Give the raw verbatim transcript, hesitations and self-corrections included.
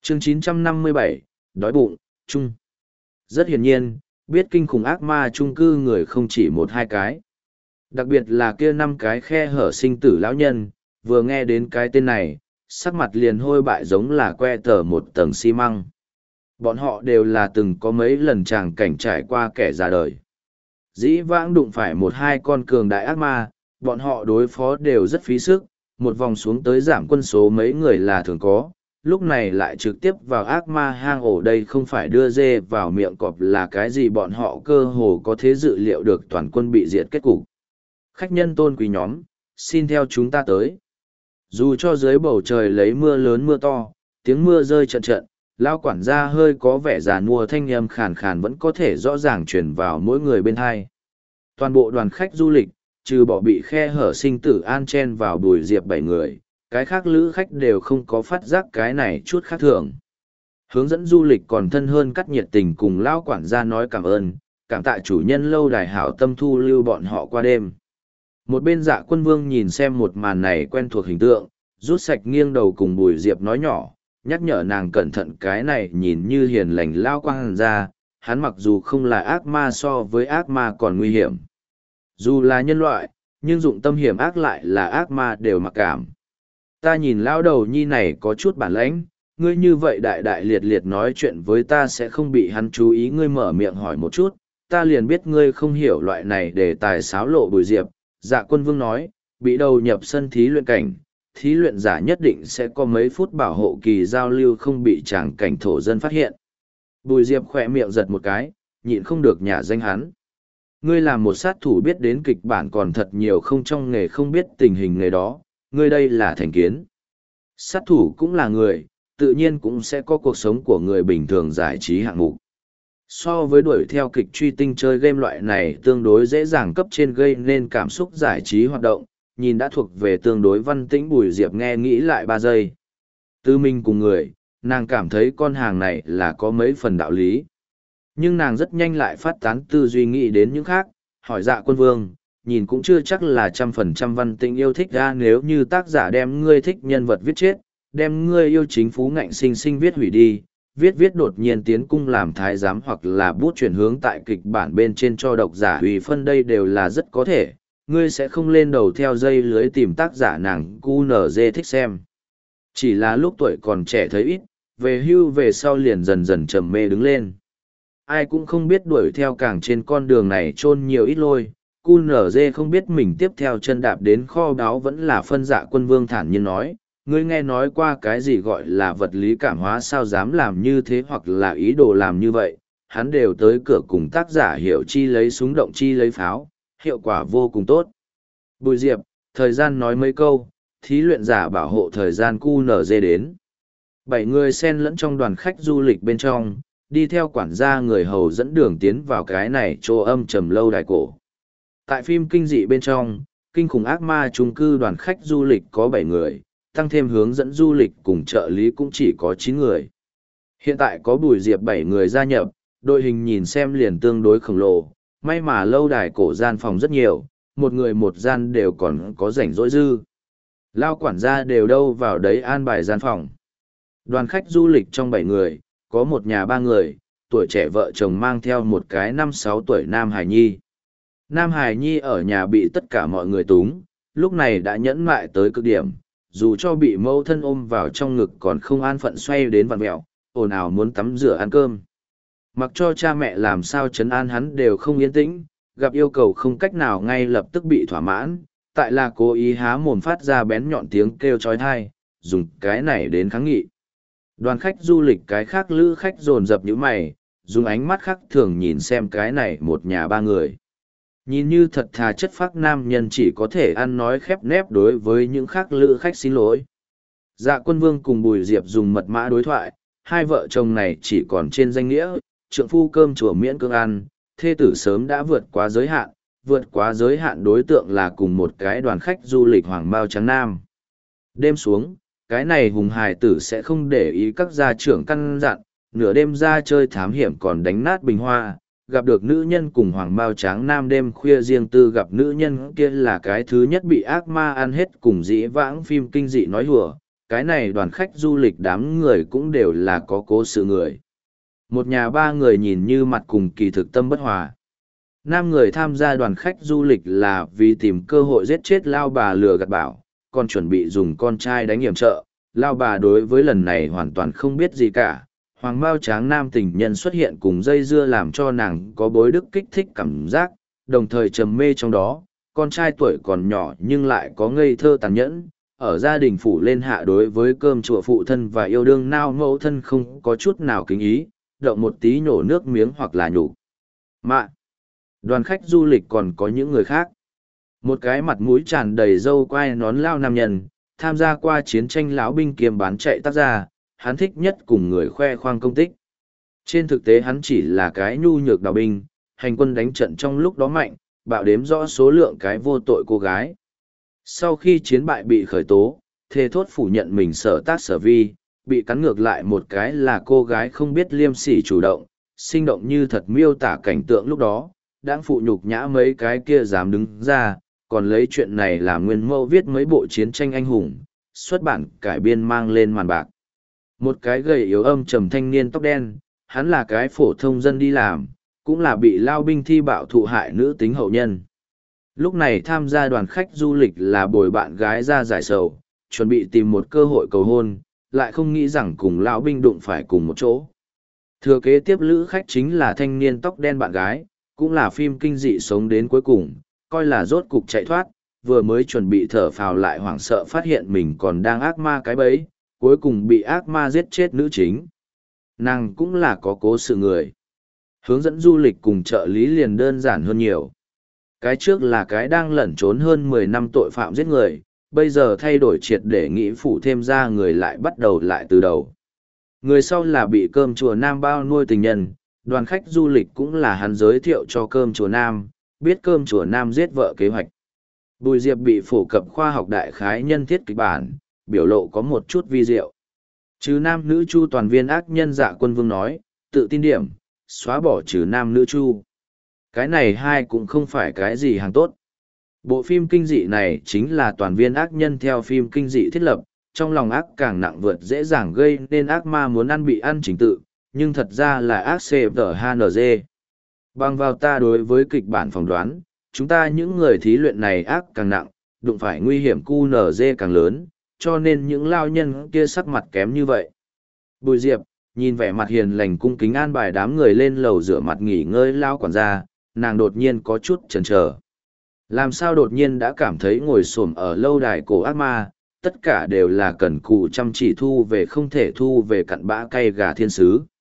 Chương chín trăm năm mươi bảy, đói bụng, chung. Rất hiển nhiên, biết kinh khủng ác ma chung cư người không chỉ một hai cái. Đặc biệt là kia năm cái khe hở sinh tử lão nhân, vừa nghe đến cái tên này, sắc mặt liền hôi bại giống là que tờ một tầng xi măng. Bọn họ đều là từng có mấy lần tràng cảnh trải qua kẻ ra đời. Dĩ vãng đụng phải một hai con cường đại ác ma, bọn họ đối phó đều rất phí sức, một vòng xuống tới giảm quân số mấy người là thường có, lúc này lại trực tiếp vào ác ma hang ổ đây không phải đưa dê vào miệng cọp là cái gì bọn họ cơ hồ có thế dự liệu được toàn quân bị diệt kết cục. Khách nhân tôn quý nhóm, xin theo chúng ta tới. Dù cho dưới bầu trời lấy mưa lớn mưa to, tiếng mưa rơi trận trận, lao quản gia hơi có vẻ già nua thanh âm khàn khàn vẫn có thể rõ ràng truyền vào mỗi người bên hai. Toàn bộ đoàn khách du lịch, trừ bỏ bị khe hở sinh tử an chen vào Bùi Diệp bảy người, cái khác lữ khách đều không có phát giác cái này chút khác thường. Hướng dẫn du lịch còn thân hơn cắt nhiệt tình cùng lao quản gia nói cảm ơn, cảm tạ chủ nhân lâu đài hảo tâm thu lưu bọn họ qua đêm. Một bên Dạ Quân Vương nhìn xem một màn này quen thuộc hình tượng, rút sạch nghiêng đầu cùng Bùi Diệp nói nhỏ, nhắc nhở nàng cẩn thận cái này nhìn như hiền lành lao quang ra, hắn mặc dù không là ác ma so với ác ma còn nguy hiểm. Dù là nhân loại, nhưng dụng tâm hiểm ác lại là ác ma đều mặc cảm. Ta nhìn lao đầu nhi này có chút bản lãnh, ngươi như vậy đại đại liệt liệt nói chuyện với ta sẽ không bị hắn chú ý ngươi mở miệng hỏi một chút, ta liền biết ngươi không hiểu loại này để tài xáo lộ Bùi Diệp. Dạ Quân Vương nói, bị đầu nhập sân thí luyện cảnh, thí luyện giả nhất định sẽ có mấy phút bảo hộ kỳ giao lưu không bị tràng cảnh thổ dân phát hiện. Bùi Diệp khỏe miệng giật một cái, nhịn không được nhả danh hắn. Ngươi là một sát thủ biết đến kịch bản còn thật nhiều không trong nghề không biết tình hình nghề đó, ngươi đây là thành kiến. Sát thủ cũng là người, tự nhiên cũng sẽ có cuộc sống của người bình thường giải trí hạng mục. So với đuổi theo kịch truy tinh chơi game loại này tương đối dễ dàng cấp trên gây nên cảm xúc giải trí hoạt động, nhìn đã thuộc về tương đối văn tĩnh Bùi Diệp nghe nghĩ lại ba giây. Tư minh cùng người, nàng cảm thấy con hàng này là có mấy phần đạo lý. Nhưng nàng rất nhanh lại phát tán tư duy nghĩ đến những khác, hỏi Dạ Quân Vương, nhìn cũng chưa chắc là trăm phần trăm văn tĩnh yêu thích ra nếu như tác giả đem ngươi thích nhân vật viết chết, đem ngươi yêu chính phú ngạnh sinh sinh viết hủy đi. Viết viết đột nhiên tiến cung làm thái giám hoặc là bút chuyển hướng tại kịch bản bên trên cho độc giả hủy phân đây đều là rất có thể, ngươi sẽ không lên đầu theo dây lưới tìm tác giả nàng cu nở dê thích xem. Chỉ là lúc tuổi còn trẻ thấy ít, về hưu về sau liền dần dần trầm mê đứng lên. Ai cũng không biết đuổi theo càng trên con đường này chôn nhiều ít lôi, cu nở dê không biết mình tiếp theo chân đạp đến kho báu vẫn là phân Dạ Quân Vương thản nhiên nói. Ngươi nghe nói qua cái gì gọi là vật lý cảm hóa sao dám làm như thế hoặc là ý đồ làm như vậy, hắn đều tới cửa cùng tác giả hiệu chi lấy súng động chi lấy pháo, hiệu quả vô cùng tốt. Bùi Diệp, thời gian nói mấy câu, thí luyện giả bảo hộ thời gian cu nở dê đến. Bảy người xen lẫn trong đoàn khách du lịch bên trong, đi theo quản gia người hầu dẫn đường tiến vào cái này chỗ âm trầm lâu đài cổ. Tại phim kinh dị bên trong, kinh khủng ác ma chung cư đoàn khách du lịch có bảy người, tăng thêm hướng dẫn du lịch cùng trợ lý cũng chỉ có chín người. Hiện tại có Bùi Diệp bảy người gia nhập, đội hình nhìn xem liền tương đối khổng lồ, may mà lâu đài cổ gian phòng rất nhiều, một người một gian đều còn có rảnh rỗi dư. Lao quản gia đều đâu vào đấy an bài gian phòng. Đoàn khách du lịch trong bảy người, có một nhà ba người, tuổi trẻ vợ chồng mang theo một cái năm sáu tuổi Nam Hải Nhi. Nam Hải Nhi ở nhà bị tất cả mọi người túng, lúc này đã nhẫn mại tới cực điểm. Dù cho bị mẫu thân ôm vào trong ngực còn không an phận xoay đến vặn mẹo, ồn ào muốn tắm rửa ăn cơm. Mặc cho cha mẹ làm sao trấn an hắn đều không yên tĩnh, gặp yêu cầu không cách nào ngay lập tức bị thỏa mãn, tại là cố ý há mồm phát ra bén nhọn tiếng kêu trói thai, dùng cái này đến kháng nghị. Đoàn khách du lịch cái khác lữ khách dồn dập như mày, dùng ánh mắt khác thường nhìn xem cái này một nhà ba người. Nhìn như thật thà chất phác nam nhân chỉ có thể ăn nói khép nép đối với những khác lữ khách xin lỗi. Dạ Quân Vương cùng Bùi Diệp dùng mật mã đối thoại, hai vợ chồng này chỉ còn trên danh nghĩa, trượng phu cơm chùa miễn cưỡng ăn, thê tử sớm đã vượt quá giới hạn, vượt quá giới hạn đối tượng là cùng một cái đoàn khách du lịch Hoàng Bao Trắng Nam. Đêm xuống, cái này hùng hài tử sẽ không để ý các gia trưởng căn dặn, nửa đêm ra chơi thám hiểm còn đánh nát bình hoa, gặp được nữ nhân cùng Hoàng Bao Trắng Nam đêm khuya riêng tư gặp nữ nhân kia là cái thứ nhất bị ác ma ăn hết cùng dĩ vãng phim kinh dị nói hùa, cái này đoàn khách du lịch đám người cũng đều là có cố sự người. Một nhà ba người nhìn như mặt cùng kỳ thực tâm bất hòa. Nam người tham gia đoàn khách du lịch là vì tìm cơ hội giết chết lao bà lừa gạt bảo, còn chuẩn bị dùng con trai đánh hiểm trợ. Lao bà đối với lần này hoàn toàn không biết gì cả. Hoàng Mao Tráng nam tình nhân xuất hiện cùng dây dưa làm cho nàng có bối đức kích thích cảm giác, đồng thời trầm mê trong đó. Con trai tuổi còn nhỏ nhưng lại có ngây thơ tàn nhẫn, ở gia đình phủ lên hạ đối với cơm chùa phụ thân và yêu đương nao mẫu thân không có chút nào kính ý, động một tí nhổ nước miếng hoặc là nhục mạ. Đoàn khách du lịch còn có những người khác. Một cái mặt mũi tràn đầy râu quai nón lao nam nhân, tham gia qua chiến tranh lão binh kiêm bán chạy tác gia, hắn thích nhất cùng người khoe khoang công tích. Trên thực tế hắn chỉ là cái nhu nhược đào binh, hành quân đánh trận trong lúc đó mạnh, bạo đếm rõ số lượng cái vô tội cô gái. Sau khi chiến bại bị khởi tố, thề thốt phủ nhận mình sở tác sở vi, bị cắn ngược lại một cái là cô gái không biết liêm sỉ chủ động, sinh động như thật miêu tả cảnh tượng lúc đó, đang phụ nhục nhã mấy cái kia dám đứng ra, còn lấy chuyện này làm nguyên mẫu viết mấy bộ chiến tranh anh hùng, xuất bản cải biên mang lên màn bạc. Một cái gầy yếu âm trầm thanh niên tóc đen, hắn là cái phổ thông dân đi làm, cũng là bị lao binh thi bạo thụ hại nữ tính hậu nhân. Lúc này tham gia đoàn khách du lịch là bồi bạn gái ra giải sầu, chuẩn bị tìm một cơ hội cầu hôn, lại không nghĩ rằng cùng lão binh đụng phải cùng một chỗ. Thừa kế tiếp lữ khách chính là thanh niên tóc đen bạn gái, cũng là phim kinh dị sống đến cuối cùng, coi là rốt cục chạy thoát, vừa mới chuẩn bị thở phào lại hoảng sợ phát hiện mình còn đang ác ma cái bẫy, cuối cùng bị ác ma giết chết nữ chính. Nàng cũng là có cố sự người. Hướng dẫn du lịch cùng trợ lý liền đơn giản hơn nhiều. Cái trước là cái đang lẩn trốn hơn mười năm tội phạm giết người, bây giờ thay đổi triệt để nghĩ phủ thêm ra người lại bắt đầu lại từ đầu. Người sau là bị cơm chùa Nam bao nuôi tình nhân, đoàn khách du lịch cũng là hắn giới thiệu cho cơm chùa Nam, biết cơm chùa Nam giết vợ kế hoạch. Bùi Diệp bị phổ cập khoa học đại khái nhân thiết kịch bản, biểu lộ có một chút vi diệu. Trừ nam nữ chu toàn viên ác nhân Dạ Quân Vương nói, tự tin điểm, xóa bỏ trừ nam nữ chu. Cái này hai cũng không phải cái gì hàng tốt. Bộ phim kinh dị này chính là toàn viên ác nhân theo phim kinh dị thiết lập, trong lòng ác càng nặng vượt dễ dàng gây nên ác ma muốn ăn bị ăn chính tự, nhưng thật ra là ác xê tờ hát en giê. Bằng vào ta đối với kịch bản phỏng đoán, chúng ta những người thí luyện này ác càng nặng, đụng phải nguy hiểm cu en giê càng lớn, cho nên những lao nhân kia sắc mặt kém như vậy. Bùi Diệp, nhìn vẻ mặt hiền lành cung kính an bài đám người lên lầu rửa mặt nghỉ ngơi lao quản gia, nàng đột nhiên có chút chần chờ. Làm sao đột nhiên đã cảm thấy ngồi xổm ở lâu đài cổ ác ma, tất cả đều là cần cù chăm chỉ thu về không thể thu về cặn bã cay gà thiên sứ.